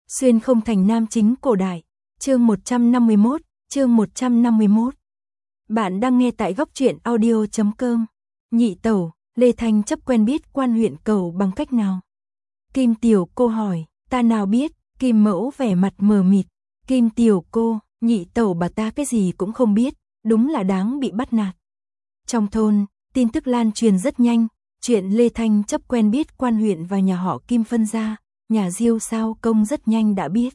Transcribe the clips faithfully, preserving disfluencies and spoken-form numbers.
Xuyên không thành nam chính cổ đại, chương một trăm năm mươi mốt, chương một trăm năm mươi mốt. Bạn đang nghe tại góc truyện audio chấm com. Nhị tẩu, Lê Thanh chấp quen biết Quan huyện cầu bằng cách nào? Kim tiểu cô hỏi, ta nào biết, Kim mẫu vẻ mặt mờ mịt. Kim tiểu cô, nhị tẩu bà ta cái gì cũng không biết, đúng là đáng bị bắt nạt. Trong thôn, tin tức lan truyền rất nhanh, chuyện Lê Thanh chấp quen biết Quan huyện và nhà họ Kim phân ra. Nhà Diêu Sao Công rất nhanh đã biết.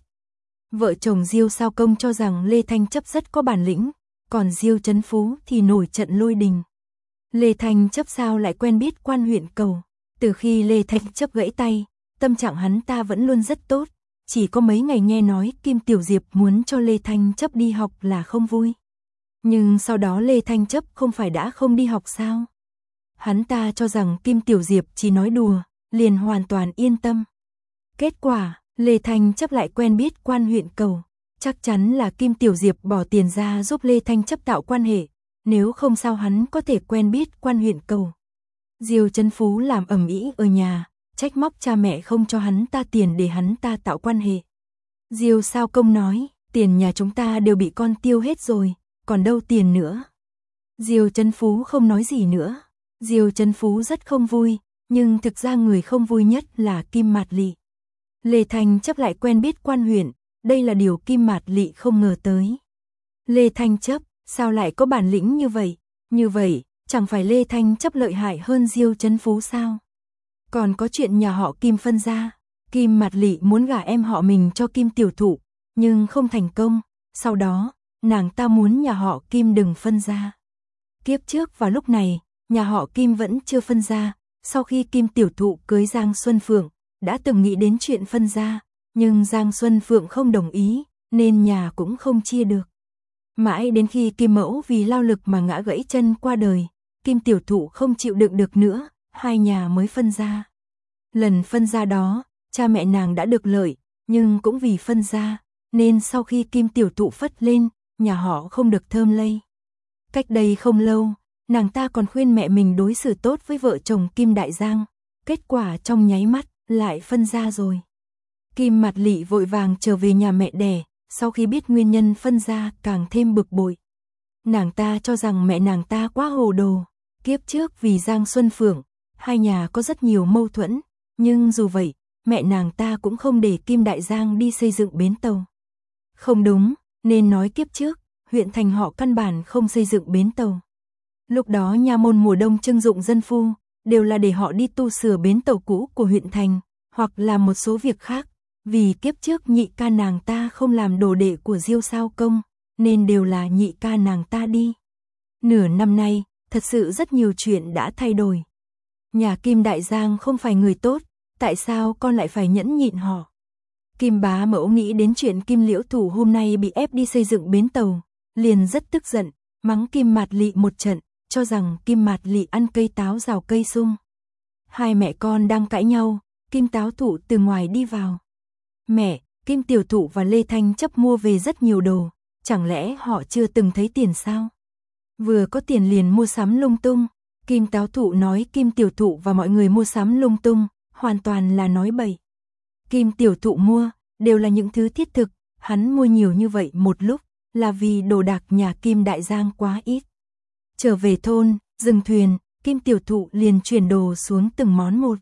Vợ chồng Diêu Sao Công cho rằng Lê Thanh chấp rất có bản lĩnh, còn Diêu Chấn Phú thì nổi trận lôi đình. Lê Thanh chấp sao lại quen biết Quan huyện cầu? Từ khi Lê Thanh chấp gãy tay, tâm trạng hắn ta vẫn luôn rất tốt, chỉ có mấy ngày nghe nói Kim Tiểu Diệp muốn cho Lê Thanh chấp đi học là không vui. Nhưng sau đó Lê Thanh chấp không phải đã không đi học sao? Hắn ta cho rằng Kim Tiểu Diệp chỉ nói đùa, liền hoàn toàn yên tâm. Kết quả, Lê Thanh chấp lại quen biết Quan huyện cầu, chắc chắn là Kim Tiểu Diệp bỏ tiền ra giúp Lê Thanh chấp tạo quan hệ, nếu không sao hắn có thể quen biết Quan huyện cầu. Diêu Chấn Phú làm ầm ĩ ở nhà, trách móc cha mẹ không cho hắn ta tiền để hắn ta tạo quan hệ. Diêu Sao Công nói, tiền nhà chúng ta đều bị con tiêu hết rồi, còn đâu tiền nữa. Diêu Chấn Phú không nói gì nữa. Diêu Chấn Phú rất không vui, nhưng thực ra người không vui nhất là Kim Mạt Lị. Lê Thanh chấp lại quen biết Quan huyện, đây là điều Kim Mạt Lị không ngờ tới. Lê Thanh chấp, sao lại có bản lĩnh như vậy? Như vậy, chẳng phải Lê Thanh chấp lợi hại hơn Diêu Chấn Phú sao? Còn có chuyện nhà họ Kim phân ra, Kim Mạt Lị muốn gả em họ mình cho Kim Tiểu Thụ, nhưng không thành công, sau đó, nàng ta muốn nhà họ Kim đừng phân ra. Kiếp trước vào lúc này, nhà họ Kim vẫn chưa phân ra, sau khi Kim Tiểu Thụ cưới Giang Xuân Phượng, đã từng nghĩ đến chuyện phân ra, nhưng Giang Xuân Phượng không đồng ý, nên nhà cũng không chia được. Mãi đến khi Kim Mẫu vì lao lực mà ngã gãy chân qua đời, Kim Tiểu Thụ không chịu đựng được nữa, hai nhà mới phân ra. Lần phân ra đó, cha mẹ nàng đã được lợi, nhưng cũng vì phân ra, nên sau khi Kim Tiểu Thụ phất lên, nhà họ không được thơm lây. Cách đây không lâu, nàng ta còn khuyên mẹ mình đối xử tốt với vợ chồng Kim Đại Giang, kết quả trong nháy mắt, lại phân ra rồi. Kim Mạt Lị vội vàng trở về nhà mẹ đẻ, sau khi biết nguyên nhân phân ra càng thêm bực bội. Nàng ta cho rằng mẹ nàng ta quá hồ đồ, kiếp trước vì Giang Xuân Phượng, hai nhà có rất nhiều mâu thuẫn, nhưng dù vậy, mẹ nàng ta cũng không để Kim Đại Giang đi xây dựng bến tàu. Không đúng, nên nói kiếp trước, huyện thành họ căn bản không xây dựng bến tàu. Lúc đó nha môn mùa đông trưng dụng dân phu, đều là để họ đi tu sửa bến tàu cũ của huyện thành, hoặc làm một số việc khác, vì kiếp trước nhị ca nàng ta không làm đồ đệ của Diêu Sao Công, nên đều là nhị ca nàng ta đi. Nửa năm nay, thật sự rất nhiều chuyện đã thay đổi. Nhà Kim Đại Giang không phải người tốt, tại sao con lại phải nhẫn nhịn họ? Kim bá mẫu nghĩ đến chuyện Kim Liễu Thủ hôm nay bị ép đi xây dựng bến tàu, liền rất tức giận, mắng Kim Mạt Lị một trận, cho rằng Kim Mạt Lị ăn cây táo rào cây sung. Hai mẹ con đang cãi nhau, Kim Táo Thụ từ ngoài đi vào. Mẹ, Kim Tiểu Thụ và Lê Thanh chấp mua về rất nhiều đồ, chẳng lẽ họ chưa từng thấy tiền sao? Vừa có tiền liền mua sắm lung tung, Kim Táo Thụ nói Kim Tiểu Thụ và mọi người mua sắm lung tung, hoàn toàn là nói bậy. Kim Tiểu Thụ mua, đều là những thứ thiết thực, hắn mua nhiều như vậy một lúc, là vì đồ đạc nhà Kim Đại Giang quá ít. Trở về thôn, dừng thuyền, Kim Tiểu Thụ liền chuyển đồ xuống từng món một.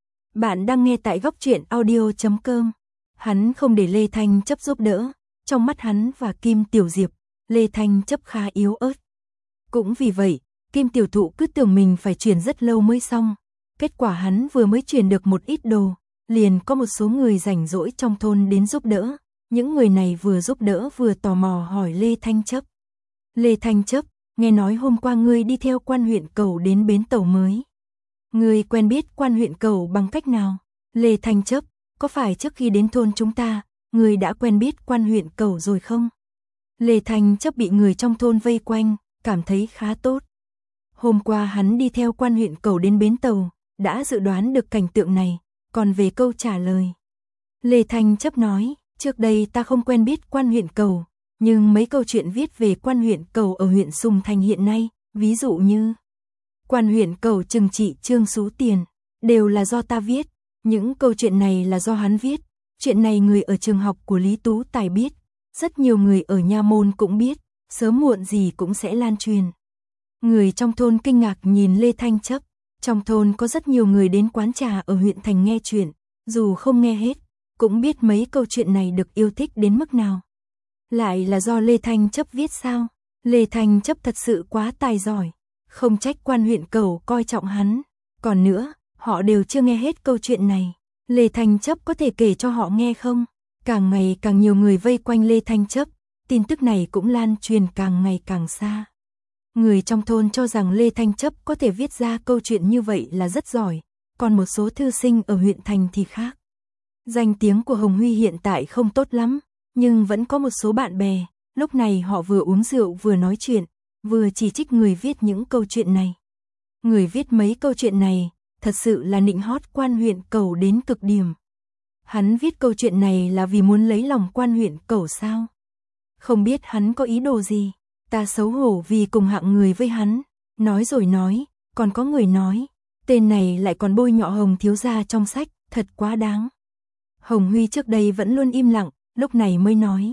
Bạn đang nghe tại góc truyện audio chấm com. Hắn không để Lê Thanh chấp giúp đỡ, trong mắt hắn và Kim Tiểu Diệp, Lê Thanh chấp khá yếu ớt. Cũng vì vậy, Kim Tiểu Thụ cứ tưởng mình phải chuyển rất lâu mới xong, kết quả hắn vừa mới chuyển được một ít đồ, liền có một số người rảnh rỗi trong thôn đến giúp đỡ, những người này vừa giúp đỡ vừa tò mò hỏi Lê Thanh chấp. Lê Thanh chấp, nghe nói hôm qua ngươi đi theo Quan huyện cầu đến bến tàu mới. Ngươi quen biết Quan huyện cầu bằng cách nào? Lê Thanh chấp, có phải trước khi đến thôn chúng ta, ngươi đã quen biết Quan huyện cầu rồi không? Lê Thanh chấp bị người trong thôn vây quanh, cảm thấy khá tốt. Hôm qua hắn đi theo Quan huyện cầu đến bến tàu, đã dự đoán được cảnh tượng này, còn về câu trả lời. Lê Thanh chấp nói, trước đây ta không quen biết Quan huyện cầu, nhưng mấy câu chuyện viết về Quan huyện cầu ở huyện Sùng Thành hiện nay, ví dụ như Quan huyện cầu trừng trị Trương Sú Tiền, đều là do ta viết, những câu chuyện này là do hắn viết, Chuyện này người ở trường học của Lý Tú Tài biết, rất nhiều người ở nha môn cũng biết, sớm muộn gì cũng sẽ lan truyền. Người trong thôn kinh ngạc nhìn Lê Thanh Chấp, trong thôn có rất nhiều người đến quán trà ở huyện thành nghe chuyện, dù không nghe hết, cũng biết mấy câu chuyện này được yêu thích đến mức nào. Lại là do Lê Thanh Chấp viết sao? Lê Thanh Chấp thật sự quá tài giỏi, không trách quan huyện Cẩu coi trọng hắn. Còn nữa, họ đều chưa nghe hết câu chuyện này. Lê Thanh Chấp có thể kể cho họ nghe không? Càng ngày càng nhiều người vây quanh Lê Thanh Chấp, tin tức này cũng lan truyền càng ngày càng xa. Người trong thôn cho rằng Lê Thanh Chấp có thể viết ra câu chuyện như vậy là rất giỏi, còn một số thư sinh ở huyện thành thì khác. Danh tiếng của Hồng Huy hiện tại không tốt lắm, nhưng vẫn có một số bạn bè, lúc này họ vừa uống rượu vừa nói chuyện, vừa chỉ trích người viết những câu chuyện này. Người viết mấy câu chuyện này, thật sự là nịnh hót quan huyện Cẩu đến cực điểm. Hắn viết câu chuyện này là vì muốn lấy lòng quan huyện Cẩu sao? Không biết hắn có ý đồ gì, ta xấu hổ vì cùng hạng người với hắn. Nói rồi nói, còn có người nói, tên này lại còn bôi nhọ Hồng thiếu gia trong sách, thật quá đáng. Hồng Huy trước đây vẫn luôn im lặng, lúc này mới nói.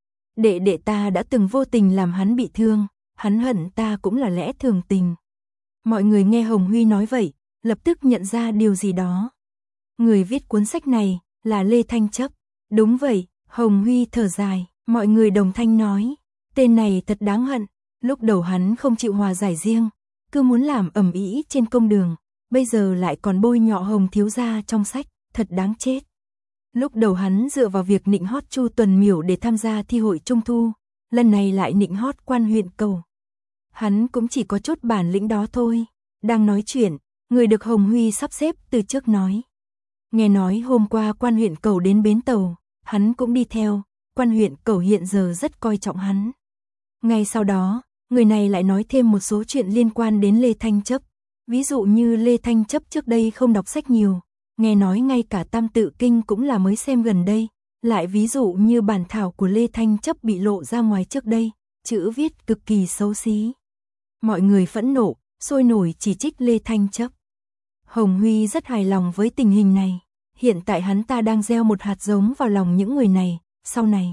Đệ đệ ta đã từng vô tình làm hắn bị thương, hắn hận ta cũng là lẽ thường tình. Mọi người nghe Hồng Huy nói vậy, lập tức nhận ra điều gì đó. Người viết cuốn sách này là Lê Thanh Chấp. Đúng vậy, Hồng Huy thở dài, mọi người đồng thanh nói, tên này thật đáng hận, lúc đầu hắn không chịu hòa giải riêng, cứ muốn làm ầm ĩ trên công đường, bây giờ lại còn bôi nhọ Hồng thiếu gia trong sách, thật đáng chết. Lúc đầu hắn dựa vào việc nịnh hót Chu Tuần Miểu để tham gia thi hội Trung Thu, lần này lại nịnh hót quan huyện Cẩu. Hắn cũng chỉ có chút bản lĩnh đó thôi. Đang nói chuyện, người được Hồng Huy sắp xếp từ trước nói. Nghe nói hôm qua quan huyện Cẩu đến bến tàu, hắn cũng đi theo, quan huyện Cẩu hiện giờ rất coi trọng hắn. Ngay sau đó, người này lại nói thêm một số chuyện liên quan đến Lê Thanh Chấp. Ví dụ như Lê Thanh Chấp trước đây không đọc sách nhiều, nghe nói ngay cả Tam Tự Kinh cũng là mới xem gần đây. Lại ví dụ như bản thảo của Lê Thanh Chấp bị lộ ra ngoài trước đây, chữ viết cực kỳ xấu xí. Mọi người phẫn nộ, sôi nổi chỉ trích Lê Thanh Chấp. Hồng Huy rất hài lòng với tình hình này, hiện tại hắn ta đang gieo một hạt giống vào lòng những người này, sau này.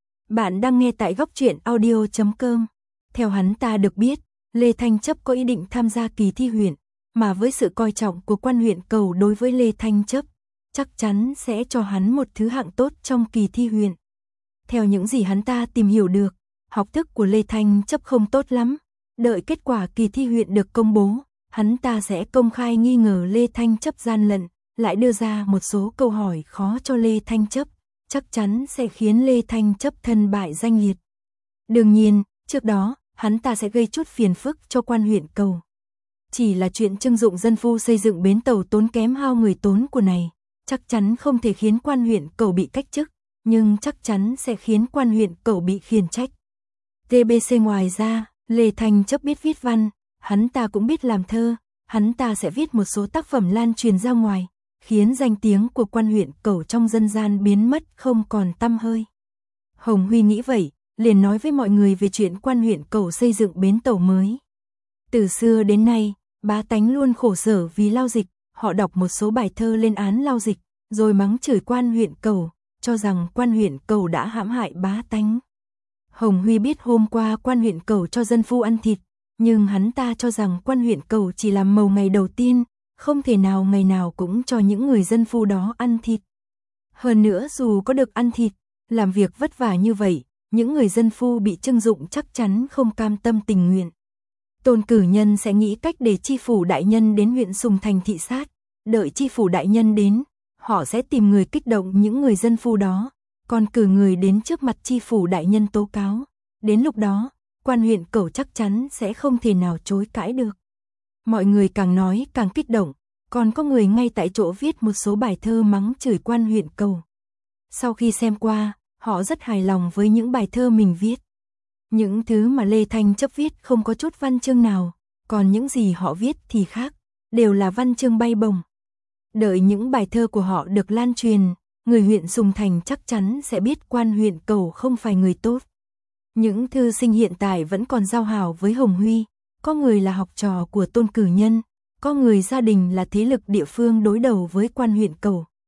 Bạn đang nghe tại góc truyện audio chấm com. Theo hắn ta được biết, Lê Thanh Chấp có ý định tham gia kỳ thi huyện, mà với sự coi trọng của quan huyện Cẩu đối với Lê Thanh Chấp, chắc chắn sẽ cho hắn một thứ hạng tốt trong kỳ thi huyện. Theo những gì hắn ta tìm hiểu được, học thức của Lê Thanh Chấp không tốt lắm. Đợi kết quả kỳ thi huyện được công bố, hắn ta sẽ công khai nghi ngờ Lê Thanh Chấp gian lận, lại đưa ra một số câu hỏi khó cho Lê Thanh Chấp, chắc chắn sẽ khiến Lê Thanh Chấp thân bại danh liệt. Đương nhiên, trước đó, hắn ta sẽ gây chút phiền phức cho quan huyện Cẩu. Chỉ là chuyện trưng dụng dân phu xây dựng bến tàu tốn kém hao người tốn của này, chắc chắn không thể khiến quan huyện Cẩu bị cách chức, nhưng chắc chắn sẽ khiến quan huyện Cẩu bị khiển trách. tê bê xê ngoài ra, Lê Thanh Chấp biết viết văn, hắn ta cũng biết làm thơ, hắn ta sẽ viết một số tác phẩm lan truyền ra ngoài, khiến danh tiếng của quan huyện Cẩu trong dân gian biến mất không còn tăm hơi. Hồng Huy nghĩ vậy, liền nói với mọi người về chuyện quan huyện Cẩu xây dựng bến tàu mới. Từ xưa đến nay, bá tánh luôn khổ sở vì lao dịch, họ đọc một số bài thơ lên án lao dịch, rồi mắng chửi quan huyện Cẩu, cho rằng quan huyện Cẩu đã hãm hại bá tánh. Hồng Huy biết hôm qua quan huyện Cẩu cho dân phu ăn thịt, nhưng hắn ta cho rằng quan huyện Cẩu chỉ làm màu ngày đầu tiên, không thể nào ngày nào cũng cho những người dân phu đó ăn thịt. Hơn nữa dù có được ăn thịt, làm việc vất vả như vậy, những người dân phu bị trưng dụng chắc chắn không cam tâm tình nguyện. Tôn cử nhân sẽ nghĩ cách để chi phủ đại nhân đến huyện Sùng Thành thị sát, đợi chi phủ đại nhân đến, họ sẽ tìm người kích động những người dân phu đó, còn cử người đến trước mặt chi phủ đại nhân tố cáo. Đến lúc đó, quan huyện Cẩu chắc chắn sẽ không thể nào chối cãi được. Mọi người càng nói càng kích động, còn có người ngay tại chỗ viết một số bài thơ mắng chửi quan huyện Cẩu. Sau khi xem qua, họ rất hài lòng với những bài thơ mình viết. Những thứ mà Lê Thanh Chấp viết không có chút văn chương nào, còn những gì họ viết thì khác, đều là văn chương bay bổng. Đợi những bài thơ của họ được lan truyền, người huyện Sùng Thành chắc chắn sẽ biết quan huyện Cẩu không phải người tốt. Những thư sinh hiện tại vẫn còn giao hảo với Hồng Huy, có người là học trò của Tôn cử nhân, có người gia đình là thế lực địa phương đối đầu với quan huyện Cẩu,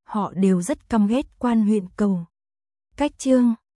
họ đều rất căm ghét quan huyện cầu. Cách chương